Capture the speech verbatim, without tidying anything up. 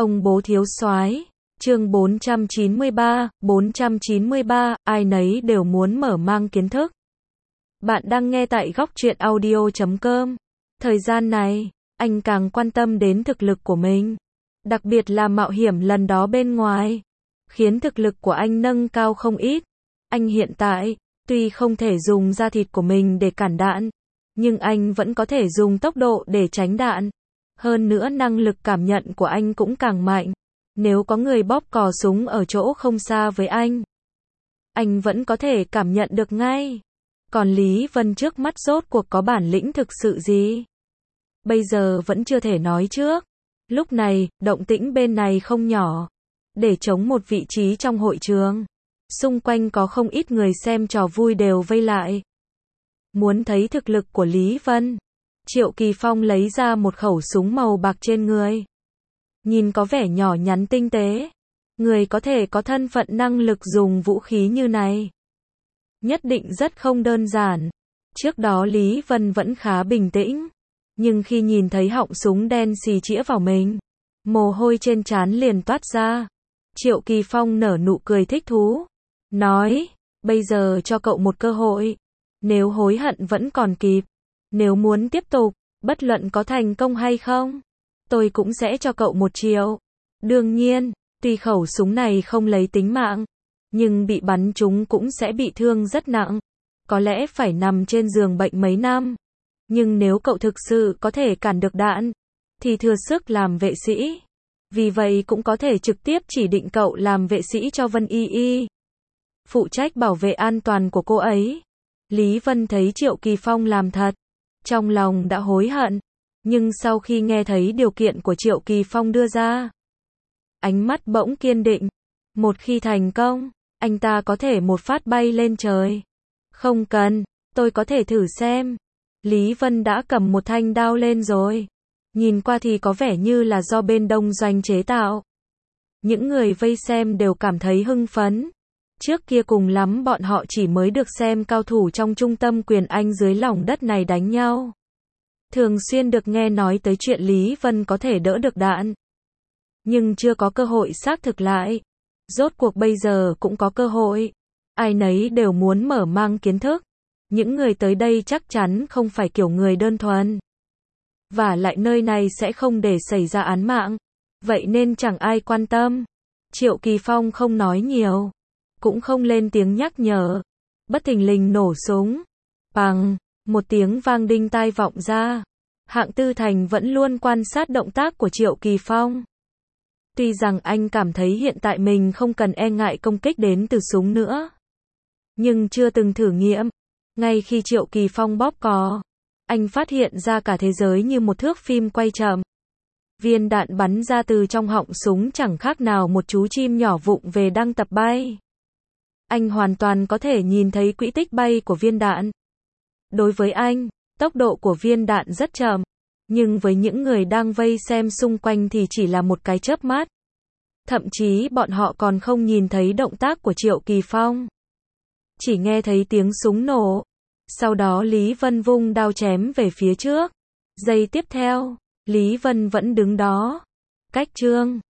Ông bố thiếu soái, chương bốn trăm chín mươi ba, bốn trăm chín mươi ba, ai nấy đều muốn mở mang kiến thức. Bạn đang nghe tại góc truyện audio chấm com. Thời gian này, anh càng quan tâm đến thực lực của mình, đặc biệt là mạo hiểm lần đó bên ngoài, khiến thực lực của anh nâng cao không ít. Anh hiện tại, tuy không thể dùng da thịt của mình để cản đạn, nhưng anh vẫn có thể dùng tốc độ để tránh đạn. Hơn nữa năng lực cảm nhận của anh cũng càng mạnh. Nếu có người bóp cò súng ở chỗ không xa với anh, anh vẫn có thể cảm nhận được ngay. Còn Lý Vân trước mắt rốt cuộc có bản lĩnh thực sự gì? Bây giờ vẫn chưa thể nói trước. Lúc này, động tĩnh bên này không nhỏ. Để chống một vị trí trong hội trường, xung quanh có không ít người xem trò vui đều vây lại. Muốn thấy thực lực của Lý Vân, Triệu Kỳ Phong lấy ra một khẩu súng màu bạc trên người. Nhìn có vẻ nhỏ nhắn tinh tế. Người có thể có thân phận năng lực dùng vũ khí như này, nhất định rất không đơn giản. Trước đó Lý Vân vẫn khá bình tĩnh, nhưng khi nhìn thấy họng súng đen xì chĩa vào mình, mồ hôi trên trán liền toát ra. Triệu Kỳ Phong nở nụ cười thích thú, nói, bây giờ cho cậu một cơ hội. Nếu hối hận vẫn còn kịp. Nếu muốn tiếp tục, bất luận có thành công hay không, tôi cũng sẽ cho cậu một triệu. Đương nhiên, tuy khẩu súng này không lấy tính mạng, nhưng bị bắn trúng cũng sẽ bị thương rất nặng. Có lẽ phải nằm trên giường bệnh mấy năm. Nhưng nếu cậu thực sự có thể cản được đạn, thì thừa sức làm vệ sĩ. Vì vậy cũng có thể trực tiếp chỉ định cậu làm vệ sĩ cho Vân Y Y, phụ trách bảo vệ an toàn của cô ấy. Lý Vân thấy Triệu Kỳ Phong làm thật, trong lòng đã hối hận. Nhưng sau khi nghe thấy điều kiện của Triệu Kỳ Phong đưa ra, ánh mắt bỗng kiên định. Một khi thành công, anh ta có thể một phát bay lên trời. Không cần, tôi có thể thử xem. Lý Vân đã cầm một thanh đao lên rồi. Nhìn qua thì có vẻ như là do bên đông doanh chế tạo. Những người vây xem đều cảm thấy hưng phấn. Trước kia cùng lắm bọn họ chỉ mới được xem cao thủ trong trung tâm quyền Anh dưới lòng đất này đánh nhau. Thường xuyên được nghe nói tới chuyện Lý Vân có thể đỡ được đạn, nhưng chưa có cơ hội xác thực lại. Rốt cuộc bây giờ cũng có cơ hội. Ai nấy đều muốn mở mang kiến thức. Những người tới đây chắc chắn không phải kiểu người đơn thuần. Và lại nơi này sẽ không để xảy ra án mạng. Vậy nên chẳng ai quan tâm. Triệu Kỳ Phong không nói nhiều, cũng không lên tiếng nhắc nhở. Bất thình lình nổ súng. Bằng, một tiếng vang đinh tai vọng ra. Hạng Tư Thành vẫn luôn quan sát động tác của Triệu Kỳ Phong. Tuy rằng anh cảm thấy hiện tại mình không cần e ngại công kích đến từ súng nữa, nhưng chưa từng thử nghiệm. Ngay khi Triệu Kỳ Phong bóp cò, anh phát hiện ra cả thế giới như một thước phim quay chậm. Viên đạn bắn ra từ trong họng súng chẳng khác nào một chú chim nhỏ vụng về đang tập bay. Anh hoàn toàn có thể nhìn thấy quỹ tích bay của viên đạn. Đối với anh, tốc độ của viên đạn rất chậm, nhưng với những người đang vây xem xung quanh thì chỉ là một cái chớp mắt. Thậm chí bọn họ còn không nhìn thấy động tác của Triệu Kỳ Phong. Chỉ nghe thấy tiếng súng nổ. Sau đó Lý Vân vung đao chém về phía trước. Giây tiếp theo, Lý Vân vẫn đứng đó. Cách chương